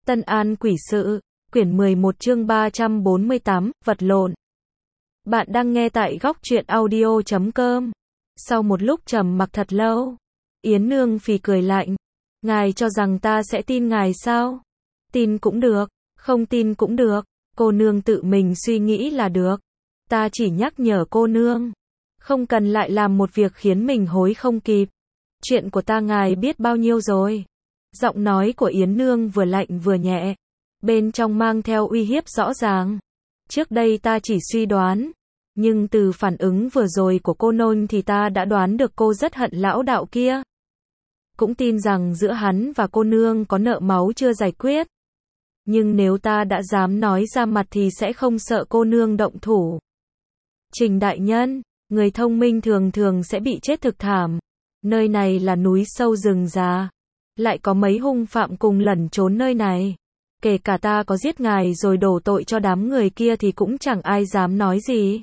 Tân An Quỷ Sự, quyển 11 chương 348, vật lộn. Bạn đang nghe tại góc truyện audio.com. Sau một lúc trầm mặc thật lâu, Yến Nương phì cười lạnh. Ngài cho rằng ta sẽ tin ngài sao? Tin cũng được, không tin cũng được, cô nương tự mình suy nghĩ là được. Ta chỉ nhắc nhở cô nương, không cần lại làm một việc khiến mình hối không kịp. Chuyện của ta ngài biết bao nhiêu rồi. Giọng nói của Yến Nương vừa lạnh vừa nhẹ, bên trong mang theo uy hiếp rõ ràng. Trước đây ta chỉ suy đoán, nhưng từ phản ứng vừa rồi của cô nôn thì ta đã đoán được cô rất hận lão đạo kia. Cũng tin rằng giữa hắn và cô nương có nợ máu chưa giải quyết. Nhưng nếu ta đã dám nói ra mặt thì sẽ không sợ cô nương động thủ. Trình đại nhân, người thông minh thường thường sẽ bị chết thực thảm. Nơi này là núi sâu rừng già, lại có mấy hung phạm cùng lẩn trốn nơi này. Kể cả ta có giết ngài rồi đổ tội cho đám người kia thì cũng chẳng ai dám nói gì.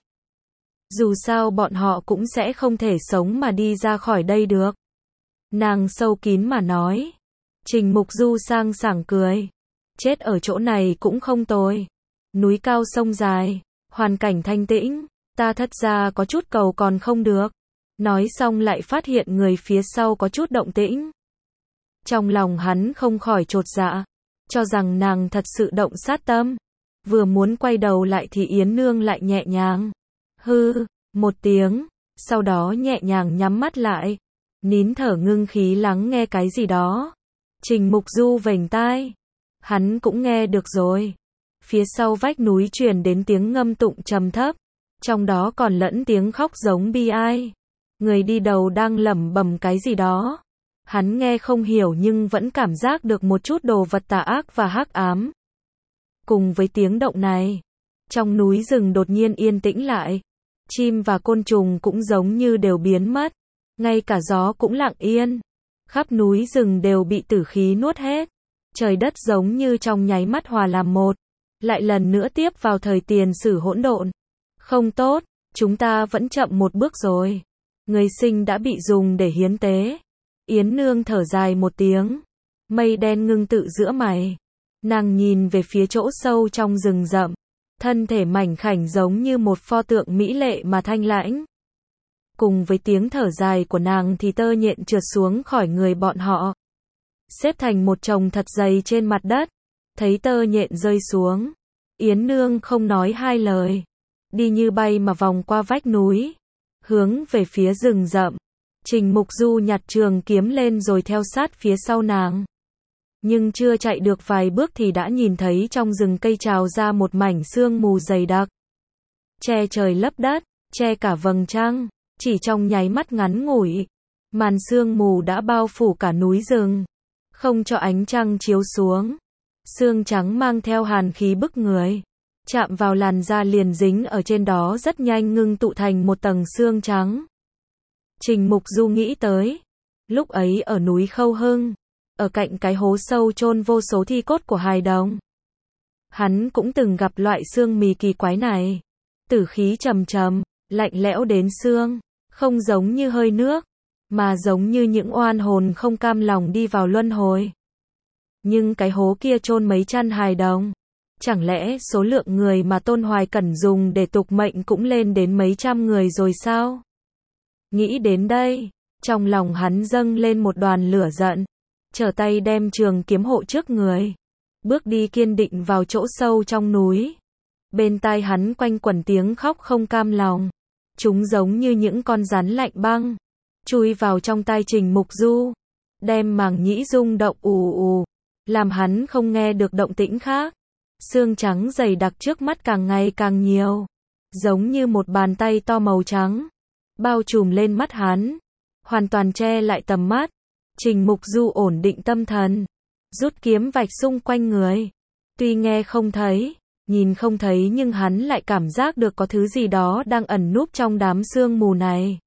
Dù sao bọn họ cũng sẽ không thể sống mà đi ra khỏi đây được. Nàng sâu kín mà nói. Trình Mục Du sang sảng cười. Chết ở chỗ này cũng không tồi. Núi cao sông dài, hoàn cảnh thanh tĩnh, ta thật ra có chút cầu còn không được. Nói xong lại phát hiện người phía sau có chút động tĩnh. Trong lòng hắn không khỏi chột dạ, cho rằng nàng thật sự động sát tâm. Vừa muốn quay đầu lại thì Yến Nương lại nhẹ nhàng hư một tiếng, sau đó nhẹ nhàng nhắm mắt lại, nín thở ngưng khí lắng nghe cái gì đó. Trình Mục Du vểnh tai, hắn cũng nghe được rồi. Phía sau vách núi truyền đến tiếng ngâm tụng trầm thấp, trong đó còn lẫn tiếng khóc giống bi ai. Người đi đầu đang lẩm bẩm cái gì đó. Hắn nghe không hiểu nhưng vẫn cảm giác được một chút đồ vật tà ác và hắc ám. Cùng với tiếng động này, trong núi rừng đột nhiên yên tĩnh lại. Chim và côn trùng cũng giống như đều biến mất. Ngay cả gió cũng lặng yên. Khắp núi rừng đều bị tử khí nuốt hết. Trời đất giống như trong nháy mắt hòa làm một. Lại lần nữa tiếp vào thời tiền sử hỗn độn. Không tốt, chúng ta vẫn chậm một bước rồi. Người sinh đã bị dùng để hiến tế. Yến Nương thở dài một tiếng. Mây đen ngưng tự giữa mày. Nàng nhìn về phía chỗ sâu trong rừng rậm. Thân thể mảnh khảnh giống như một pho tượng mỹ lệ mà thanh lãnh. Cùng với tiếng thở dài của nàng thì tơ nhện trượt xuống khỏi người bọn họ. Xếp thành một chồng thật dày trên mặt đất. Thấy tơ nhện rơi xuống, Yến Nương không nói hai lời. Đi như bay mà vòng qua vách núi. Hướng về phía rừng rậm. Trình Mục Du nhặt trường kiếm lên rồi theo sát phía sau nàng. Nhưng chưa chạy được vài bước thì đã nhìn thấy trong rừng cây trào ra một mảnh sương mù dày đặc. Che trời lấp đất, che cả vầng trăng. Chỉ trong nháy mắt ngắn ngủi, màn sương mù đã bao phủ cả núi rừng. Không cho ánh trăng chiếu xuống. Sương trắng mang theo hàn khí bức người. Chạm vào làn da liền dính ở trên đó rất nhanh ngưng tụ thành một tầng sương trắng. Trình Mục Du nghĩ tới. Lúc ấy ở núi Khâu Hưng, ở cạnh cái hố sâu chôn vô số thi cốt của hài đồng. Hắn cũng từng gặp loại xương mì kỳ quái này. Tử khí trầm trầm, lạnh lẽo đến xương, không giống như hơi nước, mà giống như những oan hồn không cam lòng đi vào luân hồi. Nhưng cái hố kia chôn mấy trăm hài đồng. Chẳng lẽ số lượng người mà Tôn Hoài Cẩn dùng để tục mệnh cũng lên đến mấy trăm người rồi sao? Nghĩ đến đây, trong lòng hắn dâng lên một đoàn lửa giận, trở tay đem trường kiếm hộ trước người, bước đi kiên định vào chỗ sâu trong núi. Bên tai hắn quanh quẩn tiếng khóc không cam lòng, chúng giống như những con rắn lạnh băng, chui vào trong tai Trình Mục Du, đem màng nhĩ rung động ù ù, làm hắn không nghe được động tĩnh khác. Sương trắng dày đặc trước mắt càng ngày càng nhiều, giống như một bàn tay to màu trắng, bao trùm lên mắt hắn, hoàn toàn che lại tầm mắt. Trình Mục Du ổn định tâm thần, rút kiếm vạch xung quanh người. Tuy nghe không thấy, nhìn không thấy nhưng hắn lại cảm giác được có thứ gì đó đang ẩn núp trong đám sương mù này.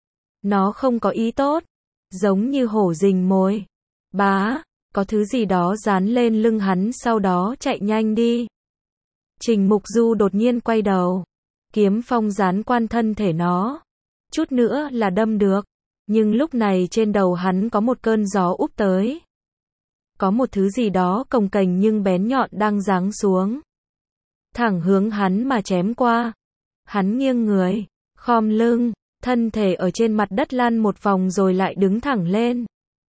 Nó không có ý tốt, giống như hổ rình mồi. Bá, có thứ gì đó dán lên lưng hắn sau đó chạy nhanh đi. Trình Mục Du đột nhiên quay đầu. Kiếm phong dán quan thân thể nó. Chút nữa là đâm được. Nhưng lúc này trên đầu hắn có một cơn gió úp tới. có một thứ gì đó cồng kềnh nhưng bén nhọn đang giáng xuống. Thẳng hướng hắn mà chém qua. Hắn nghiêng người, khom lưng, thân thể ở trên mặt đất lăn một vòng rồi lại đứng thẳng lên.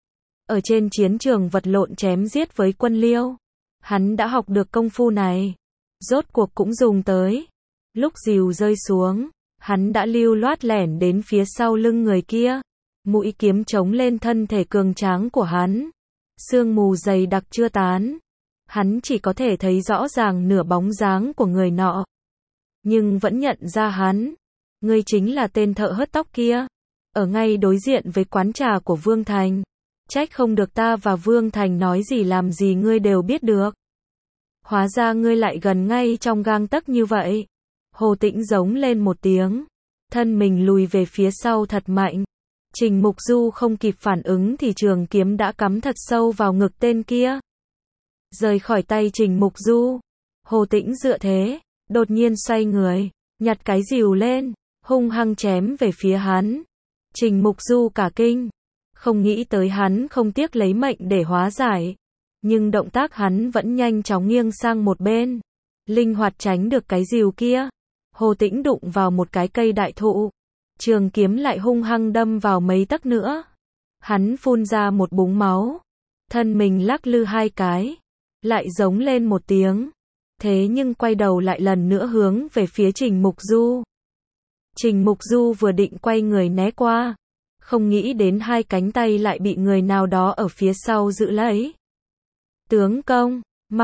Ở trên chiến trường vật lộn chém giết với quân Liêu, hắn đã học được công phu này. Rốt cuộc cũng dùng tới. Lúc rìu rơi xuống, hắn đã lưu loát lẻn đến phía sau lưng người kia. Mũi kiếm chống lên thân thể cường tráng của hắn. Sương mù dày đặc chưa tán. Hắn chỉ có thể thấy rõ ràng nửa bóng dáng của người nọ. Nhưng vẫn nhận ra hắn. Ngươi chính là tên thợ hớt tóc kia. Ở ngay đối diện với quán trà của Vương Thành. Trách không được ta và Vương Thành nói gì làm gì ngươi đều biết được. Hóa ra ngươi lại gần ngay trong gang tấc như vậy. Hồ Tĩnh giống lên một tiếng. Thân mình lùi về phía sau thật mạnh. Trình Mục Du không kịp phản ứng thì trường kiếm đã cắm thật sâu vào ngực tên kia. Rời khỏi tay Trình Mục Du. Hồ Tĩnh dựa thế, đột nhiên xoay người, nhặt cái rìu lên, hung hăng chém về phía hắn. Trình Mục Du cả kinh. Không nghĩ tới hắn không tiếc lấy mệnh để hóa giải. Nhưng động tác hắn vẫn nhanh chóng nghiêng sang một bên. Linh hoạt tránh được cái rìu kia. Hồ Tĩnh đụng vào một cái cây đại thụ. Trường kiếm lại hung hăng đâm vào mấy tấc nữa. Hắn phun ra một búng máu. Thân mình lắc lư hai cái. Lại giống lên một tiếng. Thế nhưng quay đầu lại lần nữa hướng về phía Trình Mục Du. Trình Mục Du vừa định quay người né qua. Không nghĩ đến hai cánh tay lại bị người nào đó ở phía sau giữ lấy. Tướng công,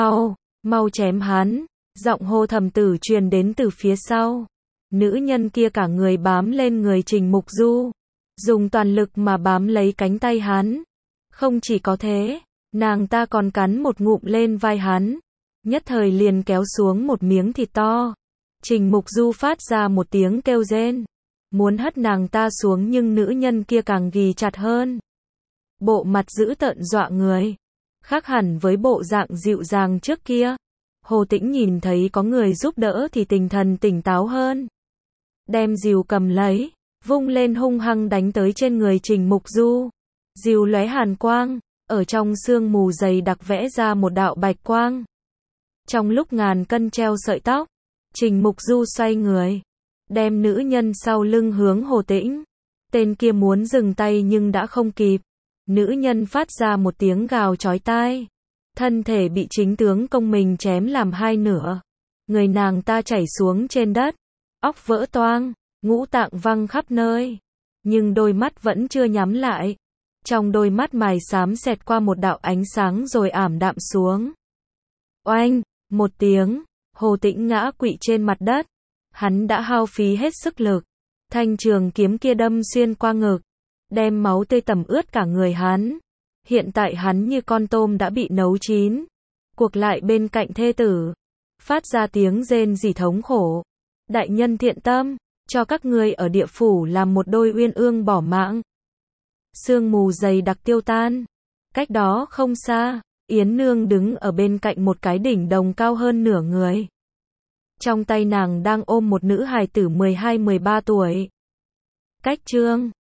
mau chém hắn. Giọng hô thầm tử truyền đến từ phía sau. Nữ nhân kia cả người bám lên người Trình Mục Du. Dùng toàn lực mà bám lấy cánh tay hắn. Không chỉ có thế, nàng ta còn cắn một ngụm lên vai hắn. Nhất thời liền kéo xuống một miếng thịt to. Trình Mục Du phát ra một tiếng kêu rên. Muốn hất nàng ta xuống nhưng nữ nhân kia càng ghì chặt hơn. Bộ mặt dữ tợn dọa người. Khác hẳn với bộ dạng dịu dàng trước kia. Hồ Tĩnh nhìn thấy có người giúp đỡ thì tinh thần tỉnh táo hơn. Đem rìu cầm lấy, vung lên hung hăng đánh tới trên người Trình Mục Du. Rìu lóe hàn quang, ở trong sương mù dày đặc vẽ ra một đạo bạch quang. Trong lúc ngàn cân treo sợi tóc, Trình Mục Du xoay người, đem nữ nhân sau lưng hướng Hồ Tĩnh. Tên kia muốn dừng tay nhưng đã không kịp. Nữ nhân phát ra một tiếng gào chói tai. Thân thể bị chính tướng công mình chém làm hai nửa. Người nàng ta chảy xuống trên đất. Óc vỡ toang, ngũ tạng văng khắp nơi. Nhưng đôi mắt vẫn chưa nhắm lại. Trong đôi mắt mài xám xẹt qua một đạo ánh sáng rồi ảm đạm xuống. Oanh, một tiếng, Hồ Tĩnh ngã quỵ trên mặt đất. Hắn đã hao phí hết sức lực. Thanh trường kiếm kia đâm xuyên qua ngực. Đem máu tươi tẩm ướt cả người hắn. Hiện tại hắn như con tôm đã bị nấu chín. Cuộc lại bên cạnh thê tử. Phát ra tiếng rên rỉ thống khổ. Đại nhân thiện tâm, cho các ngươi ở địa phủ làm một đôi uyên ương bỏ mạng. Sương mù dày đặc tiêu tan. Cách đó không xa, Yến Nương đứng ở bên cạnh một cái đỉnh đồng cao hơn nửa người. Trong tay nàng đang ôm một nữ hài tử 12-13 tuổi. Cách chương